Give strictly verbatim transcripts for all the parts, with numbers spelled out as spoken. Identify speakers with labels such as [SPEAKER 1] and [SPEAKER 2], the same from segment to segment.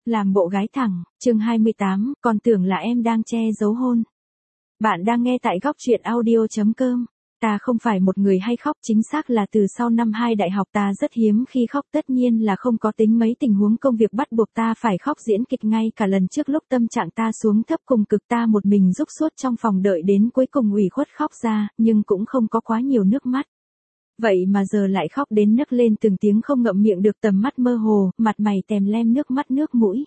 [SPEAKER 1] Làm bộ gái thẳng, chương hai mươi tám, còn tưởng là em đang che giấu hôn. Bạn đang nghe tại góc truyện audio chấm com. Ta không phải một người hay khóc, chính xác là từ sau năm hai đại học ta rất hiếm khi khóc, tất nhiên là không có tính mấy tình huống công việc bắt buộc ta phải khóc diễn kịch, ngay cả lần trước lúc tâm trạng ta xuống thấp cùng cực ta một mình rúc suốt trong phòng đợi đến cuối cùng ủy khuất khóc ra, nhưng cũng không có quá nhiều nước mắt. Vậy mà giờ lại khóc đến nấc lên từng tiếng không ngậm miệng được, tầm mắt mơ hồ, mặt mày tèm lem nước mắt nước mũi.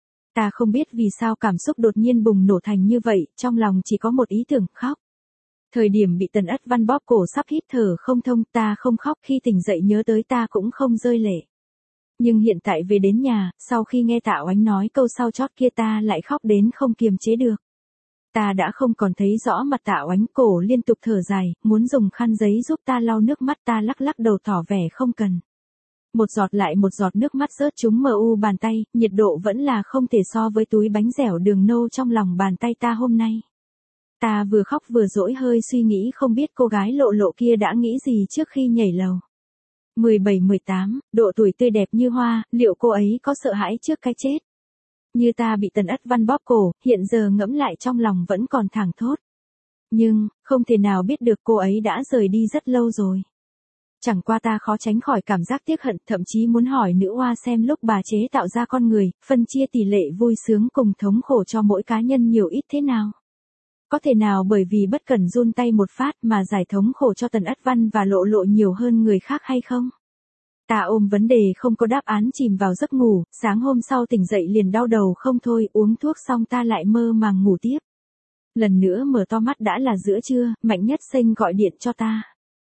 [SPEAKER 1] Ta không biết vì sao cảm xúc đột nhiên bùng nổ thành như vậy, trong lòng chỉ có một ý tưởng khóc. Thời điểm bị Tần Ất Văn bóp cổ sắp hít thở không thông, ta không khóc, khi tỉnh dậy nhớ tới ta cũng không rơi lệ. Nhưng hiện tại về đến nhà, sau khi nghe Tạ Oánh nói câu sau chót kia ta lại khóc đến không kiềm chế được. Ta đã không còn thấy rõ mặt Tạ Oánh, cổ liên tục thở dài, muốn dùng khăn giấy giúp ta lau nước mắt, ta lắc lắc đầu tỏ vẻ không cần. Một giọt lại một giọt nước mắt rớt trúng mờ u bàn tay, nhiệt độ vẫn là không thể so với túi bánh dẻo đường nâu trong lòng bàn tay ta hôm nay. Ta vừa khóc vừa dỗi hơi suy nghĩ không biết cô gái lộ lộ kia đã nghĩ gì trước khi nhảy lầu. mười bảy mười tám, độ tuổi tươi đẹp như hoa, liệu cô ấy có sợ hãi trước cái chết? Như ta bị Tần Ất Văn bóp cổ, hiện giờ ngẫm lại trong lòng vẫn còn thảng thốt. Nhưng, không thể nào biết được cô ấy đã rời đi rất lâu rồi. Chẳng qua ta khó tránh khỏi cảm giác tiếc hận, thậm chí muốn hỏi nữ oa xem lúc bà chế tạo ra con người, phân chia tỷ lệ vui sướng cùng thống khổ cho mỗi cá nhân nhiều ít thế nào. Có thể nào bởi vì bất cẩn run tay một phát mà giải thống khổ cho Tần Ất Văn và lộ lộ nhiều hơn người khác hay không? Ta ôm vấn đề không có đáp án chìm vào giấc ngủ, sáng hôm sau tỉnh dậy liền đau đầu không thôi, uống thuốc xong ta lại mơ màng ngủ tiếp. Lần nữa mở to mắt đã là giữa trưa, Mạnh Nhất Xanh gọi điện cho ta.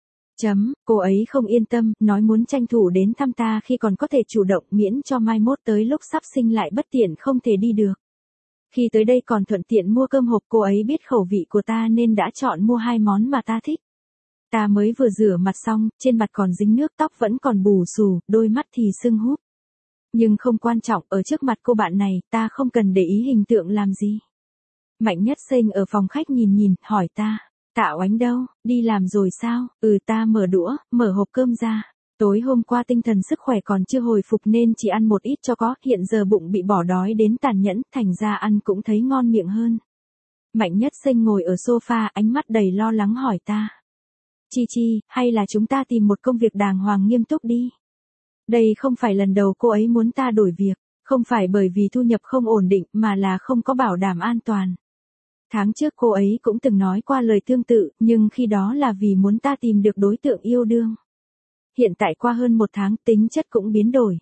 [SPEAKER 1] Chấm, cô ấy không yên tâm, nói muốn tranh thủ đến thăm ta khi còn có thể chủ động, miễn cho mai mốt tới lúc sắp sinh lại bất tiện không thể đi được. Khi tới đây còn thuận tiện mua cơm hộp, cô ấy biết khẩu vị của ta nên đã chọn mua hai món mà ta thích. Ta mới vừa rửa mặt xong, trên mặt còn dính nước, tóc vẫn còn bù xù, đôi mắt thì sưng húp. Nhưng không quan trọng, ở trước mặt cô bạn này, ta không cần để ý hình tượng làm gì. Mạnh Nhất Xanh ở phòng khách nhìn nhìn, hỏi ta, Tạ Oánh đâu, đi làm rồi sao? Ừ, ta mở đũa, mở hộp cơm ra. Tối hôm qua tinh thần sức khỏe còn chưa hồi phục nên chỉ ăn một ít cho có, hiện giờ bụng bị bỏ đói đến tàn nhẫn, thành ra ăn cũng thấy ngon miệng hơn. Mạnh Nhất Xanh ngồi ở sofa, ánh mắt đầy lo lắng hỏi ta. Chi Chi, hay là chúng ta tìm một công việc đàng hoàng nghiêm túc đi. Đây không phải lần đầu cô ấy muốn ta đổi việc, không phải bởi vì thu nhập không ổn định mà là không có bảo đảm an toàn. Tháng trước cô ấy cũng từng nói qua lời tương tự, nhưng khi đó là vì muốn ta tìm được đối tượng yêu đương. Hiện tại qua hơn một tháng, tính chất cũng biến đổi.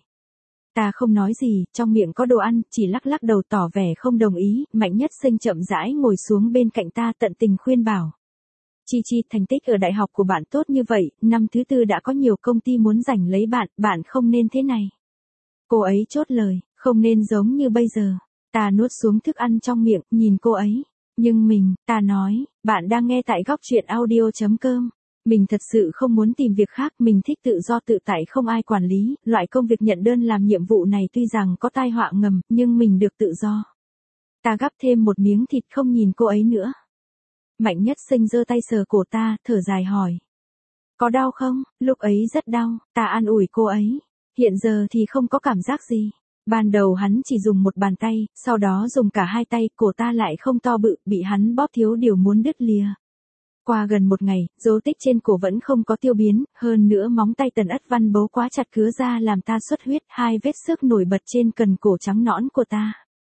[SPEAKER 1] Ta không nói gì, trong miệng có đồ ăn, chỉ lắc lắc đầu tỏ vẻ không đồng ý. Mạnh Nhất Xanh chậm rãi ngồi xuống bên cạnh ta, tận tình khuyên bảo. Chi Chi, thành tích ở đại học của bạn tốt như vậy, năm thứ tư đã có nhiều công ty muốn giành lấy bạn, bạn không nên thế này. Cô ấy chốt lời, không nên giống như bây giờ. Ta nuốt xuống thức ăn trong miệng, nhìn cô ấy. Nhưng mình, ta nói, bạn đang nghe tại góc truyện audio chấm com. Mình thật sự không muốn tìm việc khác, mình thích tự do tự tại không ai quản lý, loại công việc nhận đơn làm nhiệm vụ này tuy rằng có tai họa ngầm, nhưng mình được tự do. Ta gắp thêm một miếng thịt không nhìn cô ấy nữa. Mạnh Nhất Xanh giơ tay sờ cổ ta, thở dài hỏi. Có đau không? Lúc ấy rất đau, ta an ủi cô ấy. Hiện giờ thì không có cảm giác gì. Ban đầu hắn chỉ dùng một bàn tay, sau đó dùng cả hai tay, cổ ta lại không to bự, bị hắn bóp thiếu điều muốn đứt lìa. Qua gần một ngày, dấu tích trên cổ vẫn không có tiêu biến, hơn nữa móng tay Tần Ất Văn bấu quá chặt cứa ra làm ta xuất huyết, hai vết xước nổi bật trên cần cổ trắng nõn của ta.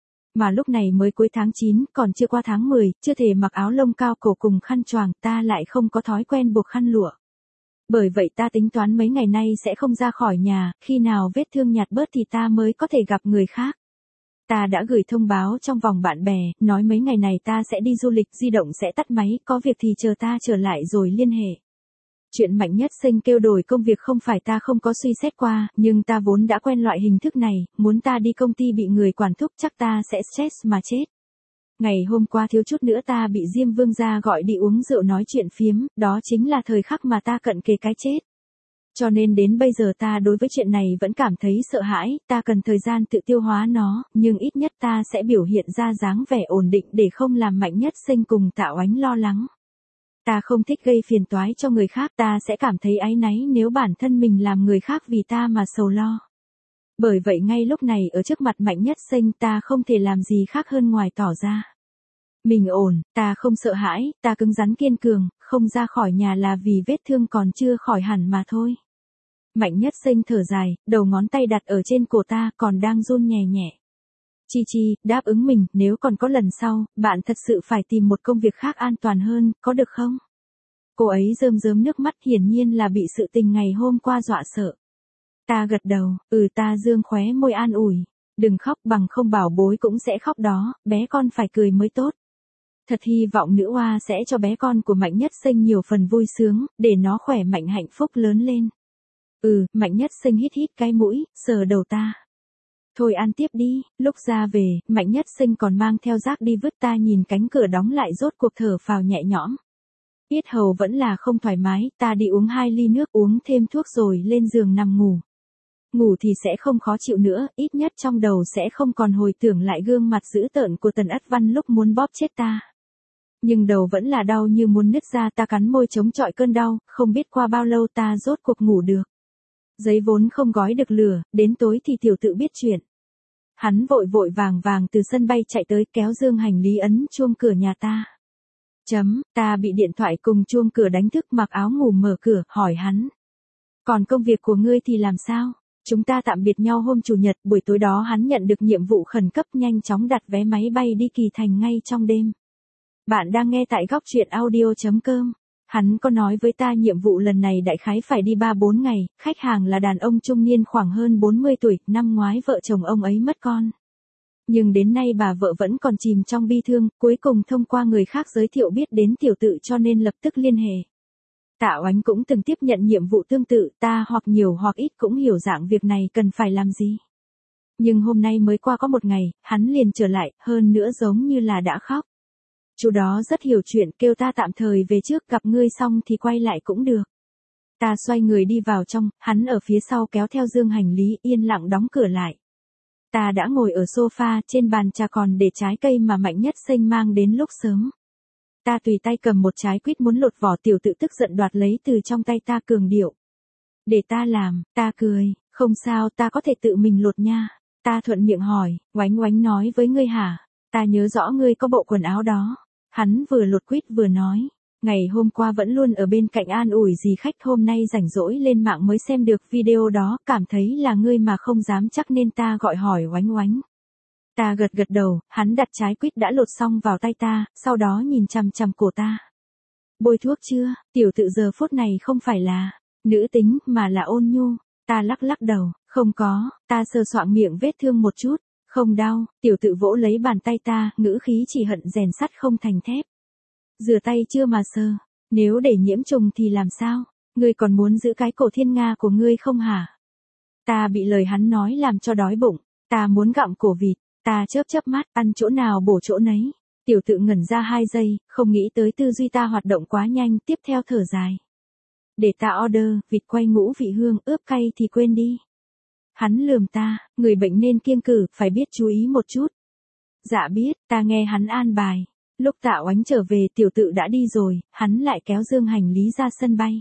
[SPEAKER 1] Mà lúc này mới cuối tháng chín, còn chưa qua tháng mười, chưa thể mặc áo lông cao cổ cùng khăn choàng, ta lại không có thói quen buộc khăn lụa. Bởi vậy ta tính toán mấy ngày nay sẽ không ra khỏi nhà, khi nào vết thương nhạt bớt thì ta mới có thể gặp người khác. Ta đã gửi thông báo trong vòng bạn bè, nói mấy ngày này ta sẽ đi du lịch, di động sẽ tắt máy, có việc thì chờ ta trở lại rồi liên hệ. Chuyện Mạnh Nhất Xanh kêu đổi công việc không phải ta không có suy xét qua, nhưng ta vốn đã quen loại hình thức này, muốn ta đi công ty bị người quản thúc chắc ta sẽ stress mà chết. Ngày hôm qua thiếu chút nữa ta bị Diêm Vương gia gọi đi uống rượu nói chuyện phiếm, đó chính là thời khắc mà ta cận kề cái chết. Cho nên đến bây giờ ta đối với chuyện này vẫn cảm thấy sợ hãi, ta cần thời gian tự tiêu hóa nó, nhưng ít nhất ta sẽ biểu hiện ra dáng vẻ ổn định để không làm Mạnh Nhất Xanh cùng Tạ Oánh lo lắng. Ta không thích gây phiền toái cho người khác, ta sẽ cảm thấy áy náy nếu bản thân mình làm người khác vì ta mà sầu lo. Bởi vậy ngay lúc này ở trước mặt Mạnh Nhất Xanh ta không thể làm gì khác hơn ngoài tỏ ra. Mình ổn, ta không sợ hãi, ta cứng rắn kiên cường, không ra khỏi nhà là vì vết thương còn chưa khỏi hẳn mà thôi. Mạnh Nhất Xanh thở dài, đầu ngón tay đặt ở trên cổ ta còn đang run nhẹ nhẹ. Chi Chi, đáp ứng mình, nếu còn có lần sau, bạn thật sự phải tìm một công việc khác an toàn hơn, có được không? Cô ấy rơm rớm nước mắt hiển nhiên là bị sự tình ngày hôm qua dọa sợ. Ta gật đầu, ừ ta dương khóe môi an ủi. Đừng khóc bằng không bảo bối cũng sẽ khóc đó, bé con phải cười mới tốt. Thật hy vọng nữ oa sẽ cho bé con của Mạnh Nhất Xanh nhiều phần vui sướng, để nó khỏe mạnh hạnh phúc lớn lên. Ừ, Mạnh Nhất Xanh hít hít cái mũi, sờ đầu ta. Thôi ăn tiếp đi, lúc ra về, Mạnh Nhất Xanh còn mang theo rác đi vứt ta nhìn cánh cửa đóng lại rốt cuộc thở phào nhẹ nhõm. Yết hầu vẫn là không thoải mái, ta đi uống hai ly nước uống thêm thuốc rồi lên giường nằm ngủ. Ngủ thì sẽ không khó chịu nữa, ít nhất trong đầu sẽ không còn hồi tưởng lại gương mặt dữ tợn của Tần Ất Văn lúc muốn bóp chết ta. Nhưng đầu vẫn là đau như muốn nứt ra, ta cắn môi chống chọi cơn đau, không biết qua bao lâu ta rốt cuộc ngủ được. Giấy vốn không gói được lửa, đến tối thì tiểu tự biết chuyện. Hắn vội vội vàng vàng từ sân bay chạy tới kéo dương hành lý ấn chuông cửa nhà ta. Chấm, ta bị điện thoại cùng chuông cửa đánh thức mặc áo ngủ mở cửa, hỏi hắn. Còn công việc của ngươi thì làm sao? Chúng ta tạm biệt nhau hôm Chủ nhật, buổi tối đó hắn nhận được nhiệm vụ khẩn cấp nhanh chóng đặt vé máy bay đi Kỳ Thành ngay trong đêm. Bạn đang nghe tại góc truyện audio chấm com. Hắn có nói với ta nhiệm vụ lần này đại khái phải đi ba bốn ngày, khách hàng là đàn ông trung niên khoảng hơn bốn mươi tuổi, năm ngoái vợ chồng ông ấy mất con. Nhưng đến nay bà vợ vẫn còn chìm trong bi thương, cuối cùng thông qua người khác giới thiệu biết đến tiểu tự cho nên lập tức liên hệ. Tạ Oánh cũng từng tiếp nhận nhiệm vụ tương tự, ta hoặc nhiều hoặc ít cũng hiểu dạng việc này cần phải làm gì. Nhưng hôm nay mới qua có một ngày, hắn liền trở lại, hơn nữa giống như là đã khóc. Chú đó rất hiểu chuyện, kêu ta tạm thời về trước, gặp ngươi xong thì quay lại cũng được. Ta xoay người đi vào trong, hắn ở phía sau kéo theo dương hành lý, yên lặng đóng cửa lại. Ta đã ngồi ở sofa, trên bàn trà còn để trái cây mà Mạnh Nhất Xanh mang đến lúc sớm. Ta tùy tay cầm một trái quýt muốn lột vỏ, tiểu tự tức giận đoạt lấy từ trong tay ta cường điệu. Để ta làm, ta cười, không sao, ta có thể tự mình lột nha. Ta thuận miệng hỏi, Oánh Oánh nói với ngươi hả? Ta nhớ rõ ngươi có bộ quần áo đó. Hắn vừa lột quýt vừa nói. Ngày hôm qua vẫn luôn ở bên cạnh an ủi dì khách, hôm nay rảnh rỗi lên mạng mới xem được video đó, cảm thấy là ngươi mà không dám chắc nên ta gọi hỏi Oánh Oánh. Ta gật gật đầu, hắn đặt trái quýt đã lột xong vào tay ta, sau đó nhìn chằm chằm cổ ta. Bôi thuốc chưa? Tiểu tự giờ phút này không phải là nữ tính mà là ôn nhu. Ta lắc lắc đầu, không có, ta sờ soạng miệng vết thương một chút. Không đau, tiểu tự vỗ lấy bàn tay ta, ngữ khí chỉ hận rèn sắt không thành thép. Rửa tay chưa mà sờ, nếu để nhiễm trùng thì làm sao? Ngươi còn muốn giữ cái cổ thiên nga của ngươi không hả? Ta bị lời hắn nói làm cho đói bụng, ta muốn gặm cổ vịt, ta chớp chớp mắt, ăn chỗ nào bổ chỗ nấy. Tiểu tự ngẩn ra hai giây, không nghĩ tới tư duy ta hoạt động quá nhanh, tiếp theo thở dài. Để ta order, vịt quay ngũ vị hương, ướp cay thì quên đi. Hắn lườm ta, người bệnh nên kiêng cử, phải biết chú ý một chút. Dạ biết, ta nghe hắn an bài. Lúc Tạ Oánh trở về, tiểu tự đã đi rồi, hắn lại kéo dương hành lý ra sân bay.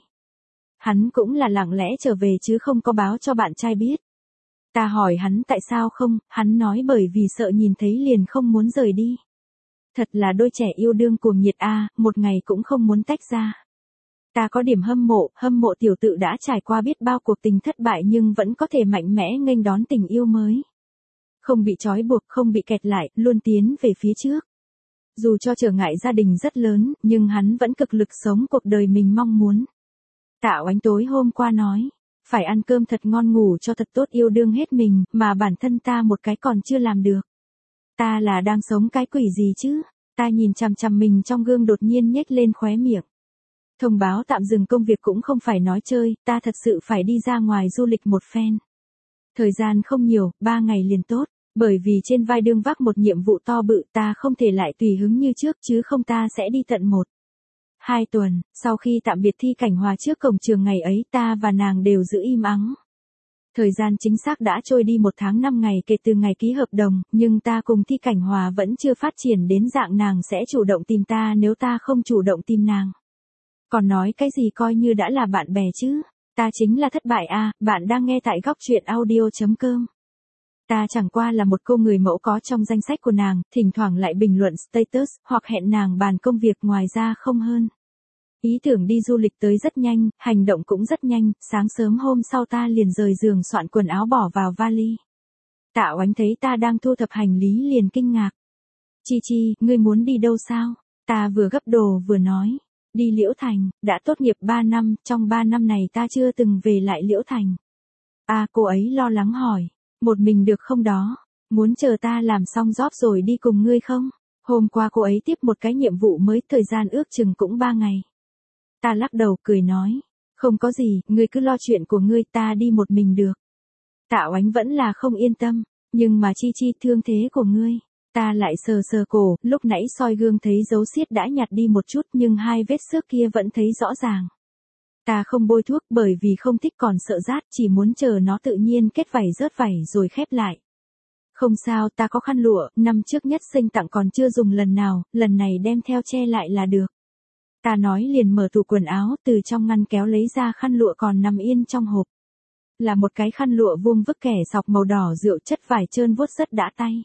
[SPEAKER 1] Hắn cũng là lặng lẽ trở về chứ không có báo cho bạn trai biết. Ta hỏi hắn tại sao không, hắn nói bởi vì sợ nhìn thấy liền không muốn rời đi. Thật là đôi trẻ yêu đương cuồng nhiệt a, một ngày cũng không muốn tách ra. Ta có điểm hâm mộ, hâm mộ tiểu tự đã trải qua biết bao cuộc tình thất bại nhưng vẫn có thể mạnh mẽ nghênh đón tình yêu mới. Không bị trói buộc, không bị kẹt lại, luôn tiến về phía trước. Dù cho trở ngại gia đình rất lớn, nhưng hắn vẫn cực lực sống cuộc đời mình mong muốn. Tạ Oánh tối hôm qua nói, phải ăn cơm thật ngon, ngủ cho thật tốt, yêu đương hết mình, mà bản thân ta một cái còn chưa làm được. Ta là đang sống cái quỷ gì chứ? Ta nhìn chằm chằm mình trong gương đột nhiên nhếch lên khóe miệng. Thông báo tạm dừng công việc cũng không phải nói chơi, ta thật sự phải đi ra ngoài du lịch một phen. Thời gian không nhiều, ba ngày liền tốt, bởi vì trên vai đương vác một nhiệm vụ to bự, ta không thể lại tùy hứng như trước chứ không ta sẽ đi tận một. Hai tuần, sau khi tạm biệt Thi Cảnh Hòa trước cổng trường ngày ấy, ta và nàng đều giữ im ắng. Thời gian chính xác đã trôi đi một tháng năm ngày kể từ ngày ký hợp đồng, nhưng ta cùng Thi Cảnh Hòa vẫn chưa phát triển đến dạng nàng sẽ chủ động tìm ta nếu ta không chủ động tìm nàng. Còn nói cái gì coi như đã là bạn bè chứ, ta chính là thất bại a. Bạn đang nghe tại góc truyện audio chấm com. Ta chẳng qua là một cô người mẫu có trong danh sách của nàng, thỉnh thoảng lại bình luận status, hoặc hẹn nàng bàn công việc, ngoài ra không hơn. Ý tưởng đi du lịch tới rất nhanh, hành động cũng rất nhanh, sáng sớm hôm sau ta liền rời giường soạn quần áo bỏ vào vali. Tạ Oánh thấy ta đang thu thập hành lý liền kinh ngạc. Chi Chi, ngươi muốn đi đâu sao? Ta vừa gấp đồ vừa nói. Đi Liễu Thành, đã tốt nghiệp ba năm, trong ba năm này ta chưa từng về lại Liễu Thành. À, cô ấy lo lắng hỏi. Một mình được không đó? Muốn chờ ta làm xong job rồi đi cùng ngươi không? Hôm qua cô ấy tiếp một cái nhiệm vụ mới, thời gian ước chừng cũng ba ngày. Ta lắc đầu cười nói. Không có gì, ngươi cứ lo chuyện của ngươi, ta đi một mình được. Tạ Oánh vẫn là không yên tâm. Nhưng mà Chi Chi, thương thế của ngươi. Ta lại sờ sờ cổ, lúc nãy soi gương thấy dấu xiết đã nhạt đi một chút nhưng hai vết xước kia vẫn thấy rõ ràng. Ta không bôi thuốc bởi vì không thích còn sợ rát, chỉ muốn chờ nó tự nhiên kết vảy rớt vảy rồi khép lại. Không sao, ta có khăn lụa, năm trước nhất sinh tặng còn chưa dùng lần nào, lần này đem theo che lại là được. Ta nói liền mở tủ quần áo, từ trong ngăn kéo lấy ra khăn lụa còn nằm yên trong hộp. Là một cái khăn lụa vuông vức kẻ sọc màu đỏ rượu, chất vải trơn vuốt rất đã tay.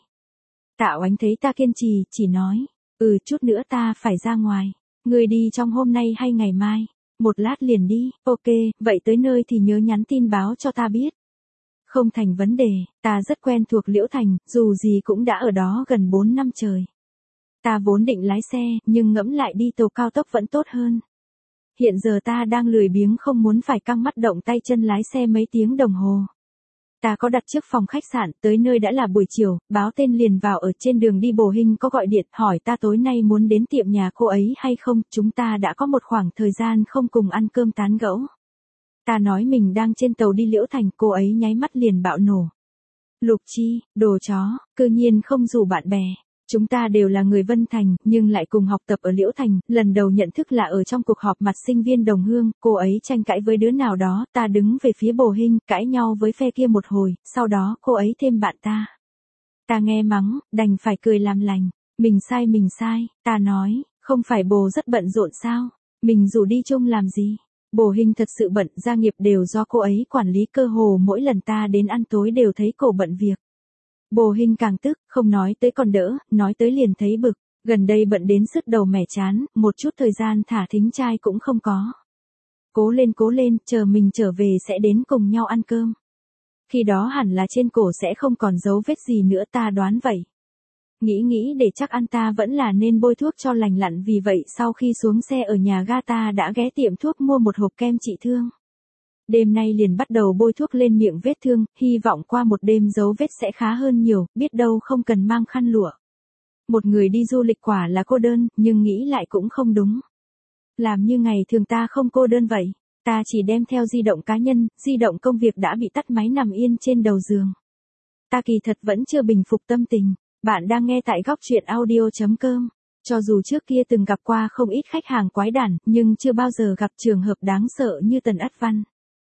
[SPEAKER 1] Tạ Oánh thấy ta kiên trì, chỉ nói, ừ chút nữa ta phải ra ngoài. Ngươi đi trong hôm nay hay ngày mai? Một lát liền đi, ok, vậy tới nơi thì nhớ nhắn tin báo cho ta biết. Không thành vấn đề, ta rất quen thuộc Liễu Thành, dù gì cũng đã ở đó gần bốn năm trời. Ta vốn định lái xe, nhưng ngẫm lại đi tàu cao tốc vẫn tốt hơn. Hiện giờ ta đang lười biếng không muốn phải căng mắt động tay chân lái xe mấy tiếng đồng hồ. Ta có đặt trước phòng khách sạn, tới nơi đã là buổi chiều, báo tên liền vào, ở trên đường đi Bồ Hinh có gọi điện hỏi ta tối nay muốn đến tiệm nhà cô ấy hay không, chúng ta đã có một khoảng thời gian không cùng ăn cơm tán gẫu. Ta nói mình đang trên tàu đi Liễu Thành, cô ấy nháy mắt liền bạo nổ. Lục Chi, đồ chó, cơ nhiên không rủ bạn bè. Chúng ta đều là người Vân Thành, nhưng lại cùng học tập ở Liễu Thành, lần đầu nhận thức là ở trong cuộc họp mặt sinh viên đồng hương, cô ấy tranh cãi với đứa nào đó, ta đứng về phía Bồ Hinh, cãi nhau với phe kia một hồi, sau đó cô ấy thêm bạn ta. Ta nghe mắng, đành phải cười làm lành, mình sai mình sai, ta nói, không phải bồ rất bận rộn sao, mình rủ đi chung làm gì. Bồ Hinh thật sự bận, gia nghiệp đều do cô ấy quản lý, cơ hồ mỗi lần ta đến ăn tối đều thấy cổ bận việc. Bồ Hinh càng tức, không nói tới còn đỡ, nói tới liền thấy bực, gần đây bận đến sứt đầu mẻ chán, một chút thời gian thả thính trai cũng không có. Cố lên cố lên, chờ mình trở về sẽ đến cùng nhau ăn cơm. Khi đó hẳn là trên cổ sẽ không còn dấu vết gì nữa, ta đoán vậy. Nghĩ nghĩ để chắc ăn ta vẫn là nên bôi thuốc cho lành lặn, vì vậy sau khi xuống xe ở nhà ga ta đã ghé tiệm thuốc mua một hộp kem trị thương. Đêm nay liền bắt đầu bôi thuốc lên miệng vết thương, hy vọng qua một đêm dấu vết sẽ khá hơn nhiều, biết đâu không cần mang khăn lụa. Một người đi du lịch quả là cô đơn, nhưng nghĩ lại cũng không đúng. Làm như ngày thường ta không cô đơn vậy, ta chỉ đem theo di động cá nhân, di động công việc đã bị tắt máy nằm yên trên đầu giường. Ta kỳ thật vẫn chưa bình phục tâm tình. Bạn đang nghe tại góc truyện audio chấm com. Cho dù trước kia từng gặp qua không ít khách hàng quái đản, nhưng chưa bao giờ gặp trường hợp đáng sợ như Tần Ất Văn.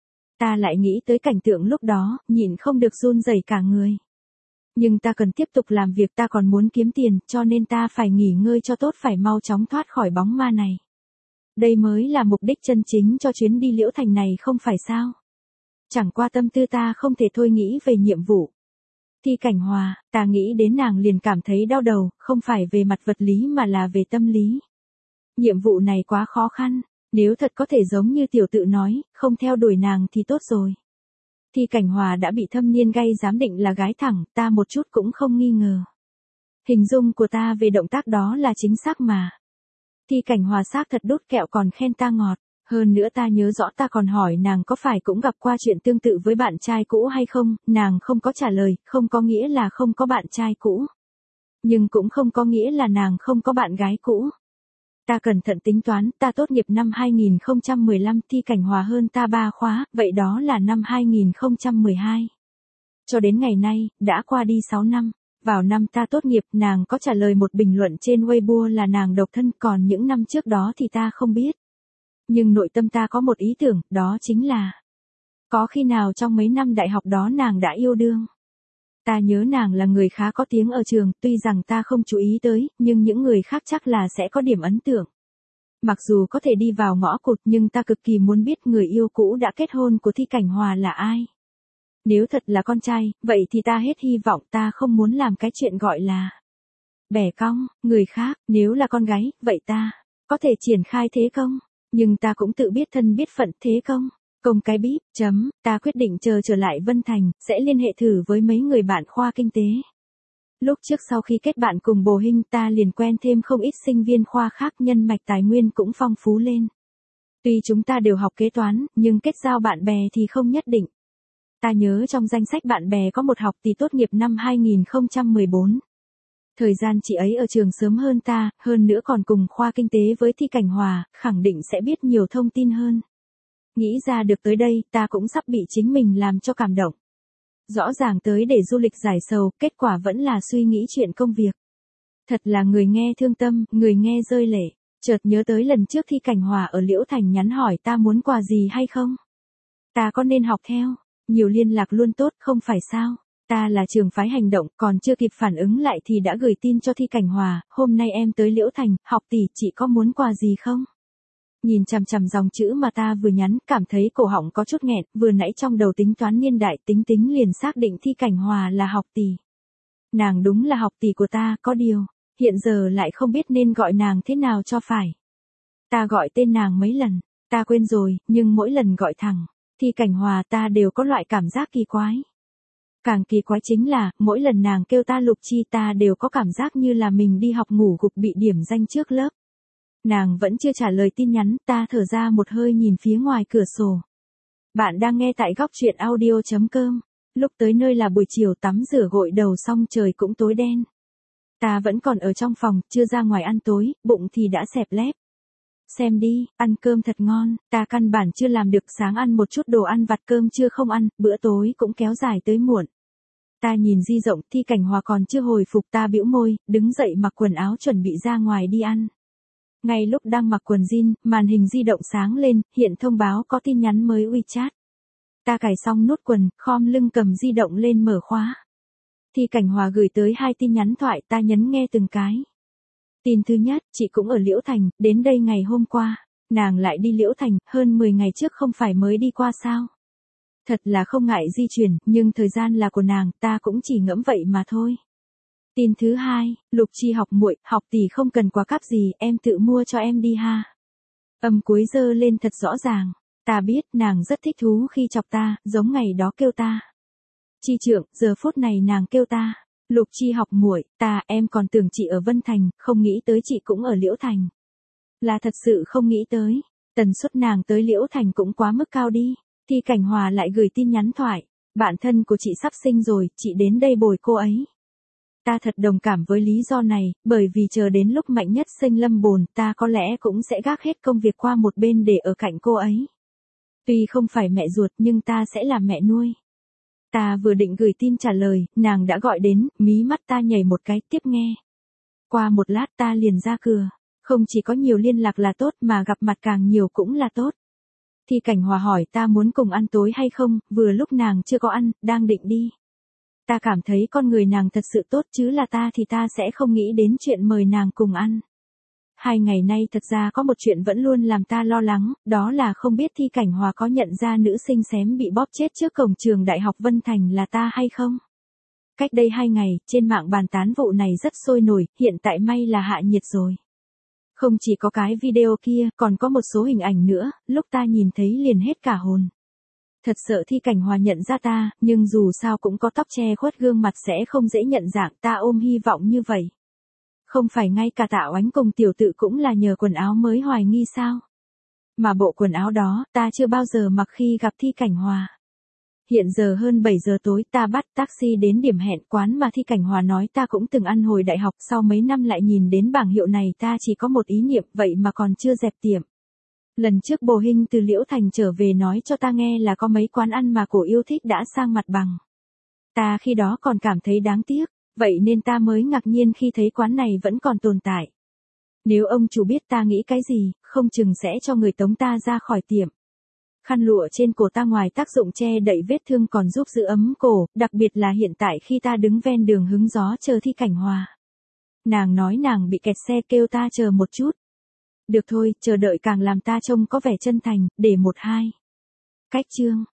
[SPEAKER 1] Ta lại nghĩ tới cảnh tượng lúc đó, nhịn không được run rẩy cả người. Nhưng ta cần tiếp tục làm việc, ta còn muốn kiếm tiền, cho nên ta phải nghỉ ngơi cho tốt, phải mau chóng thoát khỏi bóng ma này. Đây mới là mục đích chân chính cho chuyến đi Liễu Thành này không phải sao? Chẳng qua tâm tư ta không thể thôi nghĩ về nhiệm vụ. Thi Cảnh Hòa, ta nghĩ đến nàng liền cảm thấy đau đầu, không phải về mặt vật lý mà là về tâm lý. Nhiệm vụ này quá khó khăn, nếu thật có thể giống như tiểu tự nói, không theo đuổi nàng thì tốt rồi. Thi Cảnh Hòa đã bị thâm niên gay giám định là gái thẳng, ta một chút cũng không nghi ngờ. Hình dung của ta về động tác đó là chính xác mà. Thi Cảnh Hòa xác thật đút kẹo còn khen ta ngọt. Hơn nữa ta nhớ rõ ta còn hỏi nàng có phải cũng gặp qua chuyện tương tự với bạn trai cũ hay không, nàng không có trả lời, không có nghĩa là không có bạn trai cũ. Nhưng cũng không có nghĩa là nàng không có bạn gái cũ. Ta cẩn thận tính toán, ta tốt nghiệp năm hai nghìn không trăm mười lăm, Thi Cảnh Hòa hơn ta ba khóa, vậy đó là năm hai nghìn không trăm mười hai. Cho đến ngày nay, đã qua đi sáu năm. Vào năm ta tốt nghiệp, nàng có trả lời một bình luận trên Weibo là nàng độc thân, còn những năm trước đó thì ta không biết. Nhưng nội tâm ta có một ý tưởng, đó chính là có khi nào trong mấy năm đại học đó nàng đã yêu đương. Ta nhớ nàng là người khá có tiếng ở trường, tuy rằng ta không chú ý tới, nhưng những người khác chắc là sẽ có điểm ấn tượng. Mặc dù có thể đi vào ngõ cụt nhưng ta cực kỳ muốn biết người yêu cũ đã kết hôn của Thi Cảnh Hòa là ai. Nếu thật là con trai, vậy thì ta hết hy vọng, ta không muốn làm cái chuyện gọi là bẻ cong người khác. Nếu là con gái, vậy ta có thể triển khai thế công, nhưng ta cũng tự biết thân biết phận, thế công công cái bíp. Chấm, ta quyết định chờ trở lại Vân Thành, sẽ liên hệ thử với mấy người bạn khoa kinh tế. Lúc trước sau khi kết bạn cùng Bồ Hinh, ta liền quen thêm không ít sinh viên khoa khác, nhân mạch tài nguyên cũng phong phú lên. Tuy chúng ta đều học kế toán, nhưng kết giao bạn bè thì không nhất định. Ta nhớ trong danh sách bạn bè có một học tỷ tốt nghiệp năm hai không một bốn. Thời gian chị ấy ở trường sớm hơn ta, hơn nữa còn cùng khoa kinh tế với Thi Cảnh Hòa, khẳng định sẽ biết nhiều thông tin hơn. Nghĩ ra được tới đây, ta cũng sắp bị chính mình làm cho cảm động. Rõ ràng tới để du lịch giải sầu, kết quả vẫn là suy nghĩ chuyện công việc. Thật là người nghe thương tâm, người nghe rơi lệ. Chợt nhớ tới lần trước Thi Cảnh Hòa ở Liễu Thành nhắn hỏi ta muốn quà gì hay không. Ta có nên học theo? Nhiều liên lạc luôn tốt, không phải sao? Ta là trường phái hành động, còn chưa kịp phản ứng lại thì đã gửi tin cho Thi Cảnh Hòa, hôm nay em tới Liễu Thành, học tỷ, chị có muốn quà gì không? Nhìn chằm chằm dòng chữ mà ta vừa nhắn, cảm thấy cổ họng có chút nghẹn, vừa nãy trong đầu tính toán niên đại, tính tính liền xác định Thi Cảnh Hòa là học tỷ. Nàng đúng là học tỷ của ta, có điều, hiện giờ lại không biết nên gọi nàng thế nào cho phải. Ta gọi tên nàng mấy lần, ta quên rồi, nhưng mỗi lần gọi thẳng Thi Cảnh Hòa ta đều có loại cảm giác kỳ quái. Càng kỳ quái chính là, mỗi lần nàng kêu ta Lục Chi ta đều có cảm giác như là mình đi học ngủ gục bị điểm danh trước lớp. Nàng vẫn chưa trả lời tin nhắn, ta thở ra một hơi nhìn phía ngoài cửa sổ. Bạn đang nghe tại góc truyện audio chấm com. Lúc tới nơi là buổi chiều, tắm rửa gội đầu xong trời cũng tối đen. Ta vẫn còn ở trong phòng, chưa ra ngoài ăn tối, bụng thì đã xẹp lép. Xem đi, ăn cơm thật ngon, ta căn bản chưa làm được, sáng ăn một chút đồ ăn vặt, cơm chưa không ăn, bữa tối cũng kéo dài tới muộn. Ta nhìn di động, Thi Cảnh Hòa còn chưa hồi phục, ta bĩu môi, đứng dậy mặc quần áo chuẩn bị ra ngoài đi ăn. Ngay lúc đang mặc quần jean, màn hình di động sáng lên, hiện thông báo có tin nhắn mới WeChat. Ta cài xong nút quần, khom lưng cầm di động lên mở khóa. Thi Cảnh Hòa gửi tới hai tin nhắn thoại, ta nhấn nghe từng cái. Tin thứ nhất, chị cũng ở Liễu Thành, đến đây ngày hôm qua. Nàng lại đi Liễu Thành, hơn mười ngày trước không phải mới đi qua sao? Thật là không ngại di chuyển, nhưng thời gian là của nàng, ta cũng chỉ ngẫm vậy mà thôi. Tin thứ hai, Lục Chi học muội, học tỷ không cần quà cáp gì, em tự mua cho em đi ha. Âm cuối dơ lên thật rõ ràng. Ta biết nàng rất thích thú khi chọc ta, giống ngày đó kêu ta Chi trưởng, giờ phút này nàng kêu ta Lục Chi học muội, ta, em còn tưởng chị ở Vân Thành, không nghĩ tới chị cũng ở Liễu Thành. Là thật sự không nghĩ tới, tần suất nàng tới Liễu Thành cũng quá mức cao đi. Thi Cảnh Hòa lại gửi tin nhắn thoại, bạn thân của chị sắp sinh rồi, chị đến đây bồi cô ấy. Ta thật đồng cảm với lý do này, bởi vì chờ đến lúc Mạnh Nhất sinh lâm bồn, ta có lẽ cũng sẽ gác hết công việc qua một bên để ở cạnh cô ấy. Tuy không phải mẹ ruột nhưng ta sẽ là mẹ nuôi. Ta vừa định gửi tin trả lời, nàng đã gọi đến, mí mắt ta nhảy một cái, tiếp nghe. Qua một lát ta liền ra cửa, không chỉ có nhiều liên lạc là tốt mà gặp mặt càng nhiều cũng là tốt. Thi Cảnh Hòa hỏi ta muốn cùng ăn tối hay không, vừa lúc nàng chưa có ăn, đang định đi. Ta cảm thấy con người nàng thật sự tốt, chứ là ta thì ta sẽ không nghĩ đến chuyện mời nàng cùng ăn. Hai ngày nay thật ra có một chuyện vẫn luôn làm ta lo lắng, đó là không biết Thi Cảnh Hòa có nhận ra nữ sinh xém bị bóp chết trước cổng trường Đại học Vân Thành là ta hay không. Cách đây hai ngày, trên mạng bàn tán vụ này rất sôi nổi, hiện tại may là hạ nhiệt rồi. Không chỉ có cái video kia, còn có một số hình ảnh nữa, lúc ta nhìn thấy liền hết cả hồn. Thật sợ Thi Cảnh Hòa nhận ra ta, nhưng dù sao cũng có tóc che khuất gương mặt sẽ không dễ nhận dạng, ta ôm hy vọng như vậy. Không phải ngay cả Tạ Oánh cùng tiểu tự cũng là nhờ quần áo mới hoài nghi sao? Mà bộ quần áo đó, ta chưa bao giờ mặc khi gặp Thi Cảnh Hòa. Hiện giờ hơn bảy giờ tối, ta bắt taxi đến điểm hẹn, quán mà Thi Cảnh Hòa nói ta cũng từng ăn hồi đại học, sau mấy năm lại nhìn đến bảng hiệu này ta chỉ có một ý niệm, vậy mà còn chưa dẹp tiệm. Lần trước Bồ Hinh từ Liễu Thành trở về nói cho ta nghe là có mấy quán ăn mà cổ yêu thích đã sang mặt bằng. Ta khi đó còn cảm thấy đáng tiếc, vậy nên ta mới ngạc nhiên khi thấy quán này vẫn còn tồn tại. Nếu ông chủ biết ta nghĩ cái gì, không chừng sẽ cho người tống ta ra khỏi tiệm. Khăn lụa trên cổ ta ngoài tác dụng che đậy vết thương còn giúp giữ ấm cổ, đặc biệt là hiện tại khi ta đứng ven đường hứng gió chờ Thi Cảnh Hòa. Nàng nói nàng bị kẹt xe, kêu ta chờ một chút. Được thôi, chờ đợi càng làm ta trông có vẻ chân thành, để một hai. Cách chương.